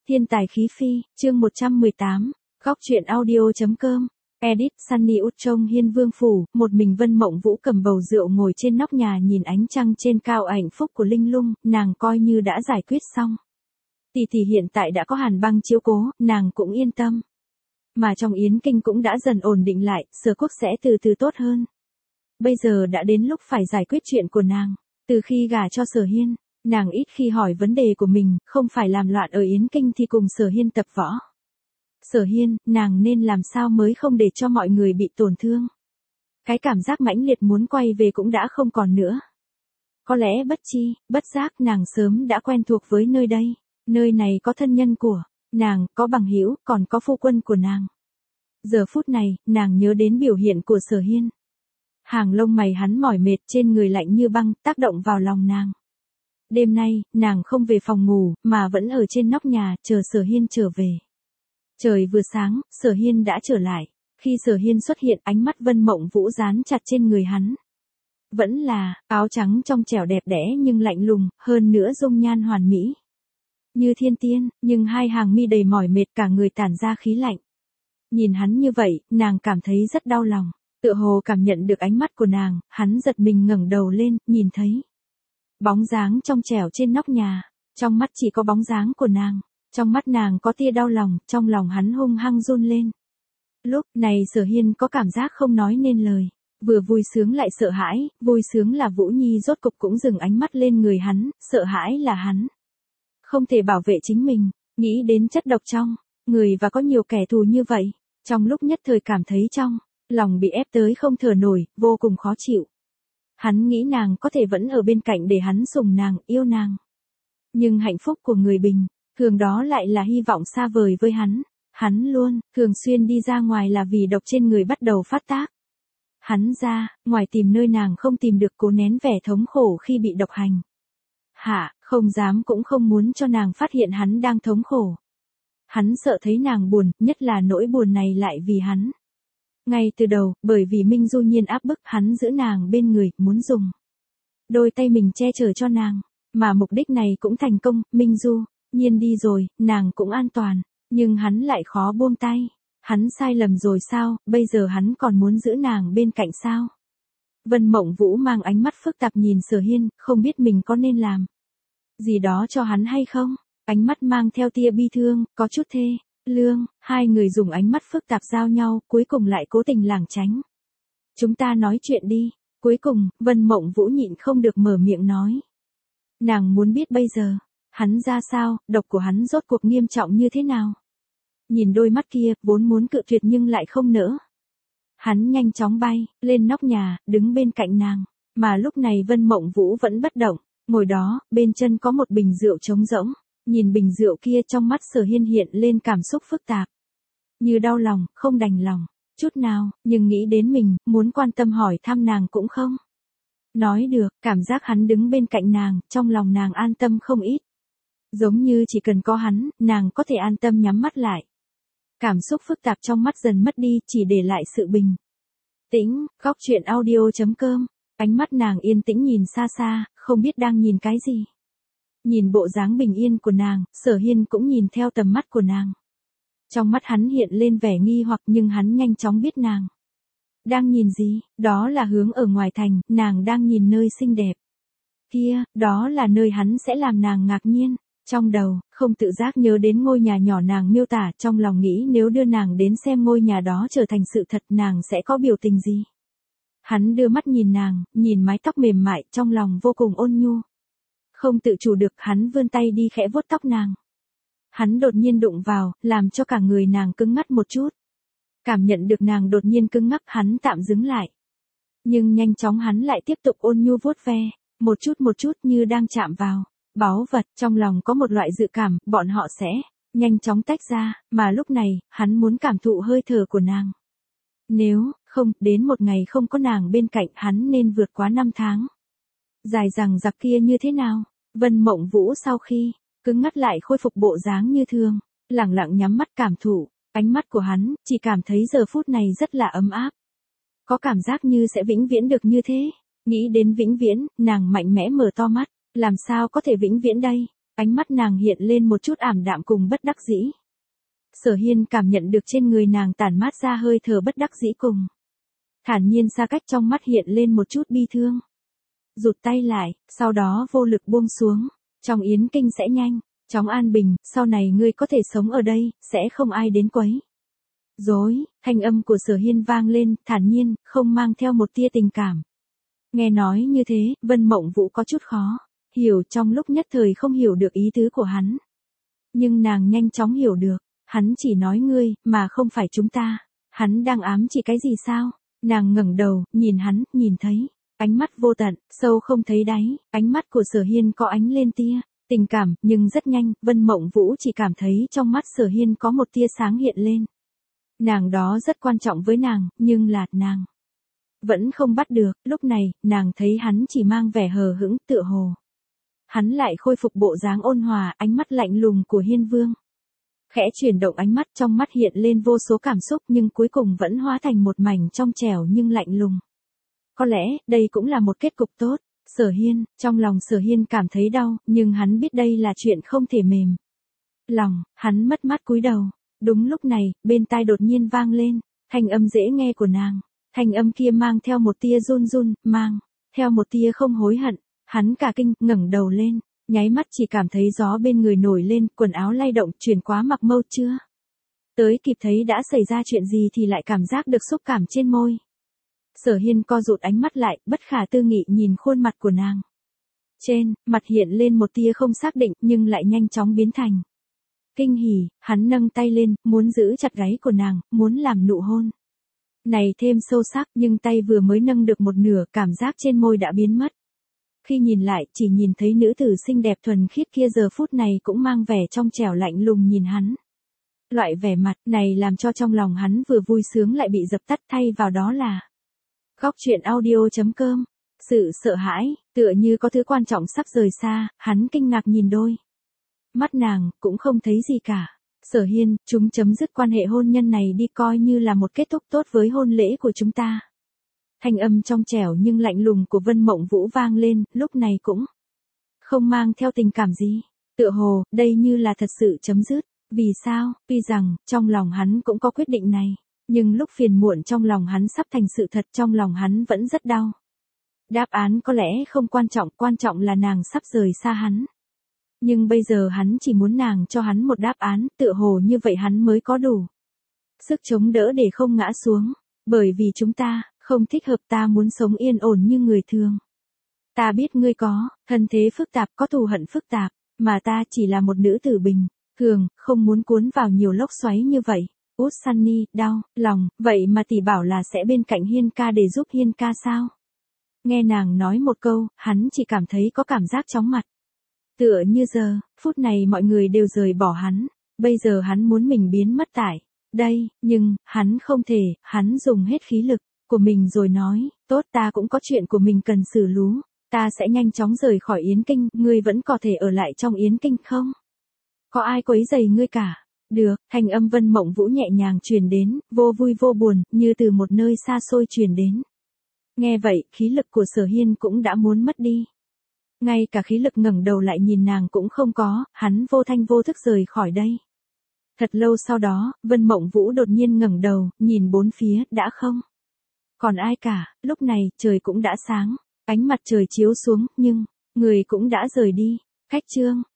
Thiên tài khí phi, chương 118, góc truyện audio.com, edit Sunny út trông hiên vương phủ, một mình Vân Mộng Vũ cầm bầu rượu ngồi trên nóc nhà nhìn ánh trăng trên cao hạnh phúc của Linh Lung, nàng coi như đã giải quyết xong. Tỷ tỷ hiện tại đã có Hàn Băng chiếu cố, nàng cũng yên tâm. Mà trong Yến Kinh cũng đã dần ổn định lại, Sở Quốc sẽ từ từ tốt hơn. Bây giờ đã đến lúc phải giải quyết chuyện của nàng. Từ khi gả cho Sở Hiên, nàng ít khi hỏi vấn đề của mình, không phải làm loạn ở Yến Kinh thì cùng Sở Hiên tập võ. Sở Hiên, nàng nên làm sao mới không để cho mọi người bị tổn thương. Cái cảm giác mãnh liệt muốn quay về cũng đã không còn nữa. Có lẽ bất chi, bất giác nàng sớm đã quen thuộc với nơi đây. Nơi này có thân nhân của nàng, có bằng hữu, còn có phu quân của nàng. Giờ phút này, nàng nhớ đến biểu hiện của Sở Hiên. Hàng lông mày hắn mỏi mệt, trên người lạnh như băng, tác động vào lòng nàng. Đêm nay, nàng không về phòng ngủ, mà vẫn ở trên nóc nhà, chờ Sở Hiên trở về. Trời vừa sáng, Sở Hiên đã trở lại. Khi Sở Hiên xuất hiện, ánh mắt Vân Mộng Vũ dán chặt trên người hắn. Vẫn là, áo trắng trong trẻo đẹp đẽ nhưng lạnh lùng, hơn nữa dung nhan hoàn mỹ. Như thiên tiên, nhưng hai hàng mi đầy mỏi mệt, cả người tản ra khí lạnh. Nhìn hắn như vậy, nàng cảm thấy rất đau lòng. Tựa hồ cảm nhận được ánh mắt của nàng, hắn giật mình ngẩng đầu lên, nhìn thấy bóng dáng trong trẻo trên nóc nhà. Trong mắt chỉ có bóng dáng của nàng. Trong mắt nàng có tia đau lòng, trong lòng hắn hung hăng run lên. Lúc này Sở Hiên có cảm giác không nói nên lời. Vừa vui sướng lại sợ hãi, vui sướng là Vũ Nhi rốt cục cũng dừng ánh mắt lên người hắn, sợ hãi là hắn không thể bảo vệ chính mình, nghĩ đến chất độc trong người và có nhiều kẻ thù như vậy. Trong lúc nhất thời cảm thấy trong lòng bị ép tới không thở nổi, vô cùng khó chịu. Hắn nghĩ nàng có thể vẫn ở bên cạnh để hắn sủng nàng, yêu nàng. Nhưng hạnh phúc của người bình thường đó lại là hy vọng xa vời với hắn. Hắn luôn thường xuyên đi ra ngoài là vì độc trên người bắt đầu phát tác. Hắn ra ngoài tìm nơi nàng không tìm được, cố nén vẻ thống khổ khi bị độc hành. Không dám cũng không muốn cho nàng phát hiện hắn đang thống khổ. Hắn sợ thấy nàng buồn, nhất là nỗi buồn này lại vì hắn. Ngay từ đầu, bởi vì Minh Du Nhiên áp bức, hắn giữ nàng bên người, muốn dùng đôi tay mình che chở cho nàng. Mà mục đích này cũng thành công, Minh Du Nhiên đi rồi, nàng cũng an toàn. Nhưng hắn lại khó buông tay. Hắn sai lầm rồi sao, bây giờ hắn còn muốn giữ nàng bên cạnh sao? Vân Mộng Vũ mang ánh mắt phức tạp nhìn Sở Hiên, không biết mình có nên làm gì đó cho hắn hay không? Ánh mắt mang theo tia bi thương, có chút thê lương. Hai người dùng ánh mắt phức tạp giao nhau, cuối cùng lại cố tình lảng tránh. Chúng ta nói chuyện đi. Cuối cùng, Vân Mộng Vũ nhịn không được mở miệng nói. Nàng muốn biết bây giờ hắn ra sao, độc của hắn rốt cuộc nghiêm trọng như thế nào. Nhìn đôi mắt kia, vốn muốn cự tuyệt nhưng lại không nỡ. Hắn nhanh chóng bay lên nóc nhà, đứng bên cạnh nàng. Mà lúc này Vân Mộng Vũ vẫn bất động, ngồi đó, bên chân có một bình rượu trống rỗng. Nhìn bình rượu kia, trong mắt Sở Hiên hiện lên cảm xúc phức tạp. Như đau lòng, không đành lòng chút nào, nhưng nghĩ đến mình, muốn quan tâm hỏi thăm nàng cũng không nói được. Cảm giác hắn đứng bên cạnh nàng, trong lòng nàng an tâm không ít. Giống như chỉ cần có hắn, nàng có thể an tâm nhắm mắt lại. Cảm xúc phức tạp trong mắt dần mất đi, chỉ để lại sự bình tĩnh. Góc truyện audio.com. Ánh mắt nàng yên tĩnh nhìn xa xa, không biết đang nhìn cái gì. Nhìn bộ dáng bình yên của nàng, Sở Hiên cũng nhìn theo tầm mắt của nàng. Trong mắt hắn hiện lên vẻ nghi hoặc, nhưng hắn nhanh chóng biết nàng đang nhìn gì. Đó là hướng ở ngoài thành, nàng đang nhìn nơi xinh đẹp kia, đó là nơi hắn sẽ làm nàng ngạc nhiên. Trong đầu, không tự giác nhớ đến ngôi nhà nhỏ nàng miêu tả, trong lòng nghĩ nếu đưa nàng đến xem ngôi nhà đó trở thành sự thật, nàng sẽ có biểu tình gì. Hắn đưa mắt nhìn nàng, nhìn mái tóc mềm mại, trong lòng vô cùng ôn nhu. Không tự chủ được, hắn vươn tay đi khẽ vuốt tóc nàng. Hắn đột nhiên đụng vào, làm cho cả người nàng cứng ngắc một chút. Cảm nhận được nàng đột nhiên cứng ngắc, hắn tạm dừng lại. Nhưng nhanh chóng hắn lại tiếp tục ôn nhu vuốt ve, một chút như đang chạm vào báu vật. Trong lòng có một loại dự cảm, bọn họ sẽ nhanh chóng tách ra, mà lúc này, hắn muốn cảm thụ hơi thở của nàng. Nếu không, đến một ngày không có nàng bên cạnh, hắn nên vượt qua 5 tháng dài dằng dặc kia như thế nào? Vân Mộng Vũ sau khi cứng ngắt lại khôi phục bộ dáng như thường, lẳng lặng nhắm mắt cảm thụ ánh mắt của hắn, chỉ cảm thấy giờ phút này rất là ấm áp. Có cảm giác như sẽ vĩnh viễn được như thế. Nghĩ đến vĩnh viễn, nàng mạnh mẽ mở to mắt. Làm sao có thể vĩnh viễn đây? Ánh mắt nàng hiện lên một chút ảm đạm cùng bất đắc dĩ. Sở Hiên cảm nhận được trên người nàng tản mát ra hơi thở bất đắc dĩ cùng. Thản nhiên xa cách, trong mắt hiện lên một chút bi thương. Rụt tay lại, sau đó vô lực buông xuống. Trong yến kinh sẽ nhanh chóng an bình, sau này ngươi có thể sống ở đây, sẽ không ai đến quấy rối. Thanh âm của Sở Hiên vang lên, thản nhiên, không mang theo một tia tình cảm. Nghe nói như thế, Vân Mộng Vũ có chút khó hiểu, trong lúc nhất thời không hiểu được ý tứ của hắn. Nhưng nàng nhanh chóng hiểu được, hắn chỉ nói ngươi, mà không phải chúng ta. Hắn đang ám chỉ cái gì sao? Nàng ngẩng đầu, nhìn hắn, nhìn thấy ánh mắt vô tận, sâu không thấy đáy. Ánh mắt của Sở Hiên có ánh lên tia tình cảm, nhưng rất nhanh, Vân Mộng Vũ chỉ cảm thấy trong mắt Sở Hiên có một tia sáng hiện lên. Nàng đó rất quan trọng với nàng, nhưng là, nàng vẫn không bắt được. Lúc này, nàng thấy hắn chỉ mang vẻ hờ hững, tựa hồ hắn lại khôi phục bộ dáng ôn hòa, ánh mắt lạnh lùng của Hiên Vương. Khẽ chuyển động ánh mắt, trong mắt hiện lên vô số cảm xúc, nhưng cuối cùng vẫn hóa thành một mảnh trong trẻo nhưng lạnh lùng. Có lẽ, đây cũng là một kết cục tốt. Sở Hiên, trong lòng Sở Hiên cảm thấy đau, nhưng hắn biết đây là chuyện không thể mềm lòng, hắn mất mát cúi đầu. Đúng lúc này, bên tai đột nhiên vang lên thanh âm dễ nghe của nàng. Thanh âm kia mang theo một tia run run, mang theo một tia không hối hận. Hắn cả kinh, ngẩng đầu lên, nháy mắt chỉ cảm thấy gió bên người nổi lên, quần áo lay động, chuyển quá mặc mâu chưa tới kịp thấy đã xảy ra chuyện gì thì lại cảm giác được xúc cảm trên môi. Sở Hiên co rụt ánh mắt lại, bất khả tư nghị nhìn khuôn mặt của nàng. Trên mặt hiện lên một tia không xác định, nhưng lại nhanh chóng biến thành kinh hỉ. Hắn nâng tay lên, muốn giữ chặt gáy của nàng, muốn làm nụ hôn này thêm sâu sắc, nhưng tay vừa mới nâng được một nửa, cảm giác trên môi đã biến mất. Khi nhìn lại, chỉ nhìn thấy nữ tử xinh đẹp thuần khiết kia giờ phút này cũng mang vẻ trong trẻo lạnh lùng nhìn hắn. Loại vẻ mặt này làm cho trong lòng hắn vừa vui sướng lại bị dập tắt, thay vào đó là Góc truyện audio.com. Sự sợ hãi, tựa như có thứ quan trọng sắp rời xa, hắn kinh ngạc nhìn đôi mắt nàng, cũng không thấy gì cả. Sở Hiên, chúng chấm dứt quan hệ hôn nhân này đi, coi như là một kết thúc tốt với hôn lễ của chúng ta. Thanh âm trong trẻo nhưng lạnh lùng của Vân Mộng Vũ vang lên, lúc này cũng không mang theo tình cảm gì. Tựa hồ, đây như là thật sự chấm dứt. Vì sao? Tuy rằng, trong lòng hắn cũng có quyết định này. Nhưng lúc phiền muộn trong lòng hắn sắp thành sự thật, trong lòng hắn vẫn rất đau. Đáp án có lẽ không quan trọng là nàng sắp rời xa hắn. Nhưng bây giờ hắn chỉ muốn nàng cho hắn một đáp án, tựa hồ như vậy hắn mới có đủ sức chống đỡ để không ngã xuống. Bởi vì chúng ta không thích hợp, ta muốn sống yên ổn như người thường. Ta biết ngươi có thân thế phức tạp, có thù hận phức tạp, mà ta chỉ là một nữ tử bình thường, không muốn cuốn vào nhiều lốc xoáy như vậy. Út Sunny, đau lòng, vậy mà tỷ bảo là sẽ bên cạnh Hiên ca để giúp Hiên ca sao? Nghe nàng nói một câu, hắn chỉ cảm thấy có cảm giác chóng mặt. Tựa như giờ, phút này mọi người đều rời bỏ hắn, bây giờ hắn muốn mình biến mất tại đây, nhưng, hắn không thể, hắn dùng hết khí lực của mình rồi nói, tốt, ta cũng có chuyện của mình cần xử lú, ta sẽ nhanh chóng rời khỏi Yến Kinh, ngươi vẫn có thể ở lại trong Yến Kinh không? Có ai quấy rầy ngươi cả? Được, thanh âm Vân Mộng Vũ nhẹ nhàng truyền đến, vô vui vô buồn, như từ một nơi xa xôi truyền đến. Nghe vậy, khí lực của Sở Hiên cũng đã muốn mất đi. Ngay cả khí lực ngẩng đầu lại nhìn nàng cũng không có, hắn vô thanh vô thức rời khỏi đây. Thật lâu sau đó, Vân Mộng Vũ đột nhiên ngẩng đầu, nhìn bốn phía, đã không còn ai cả. Lúc này, trời cũng đã sáng, ánh mặt trời chiếu xuống, nhưng người cũng đã rời đi. Khách chương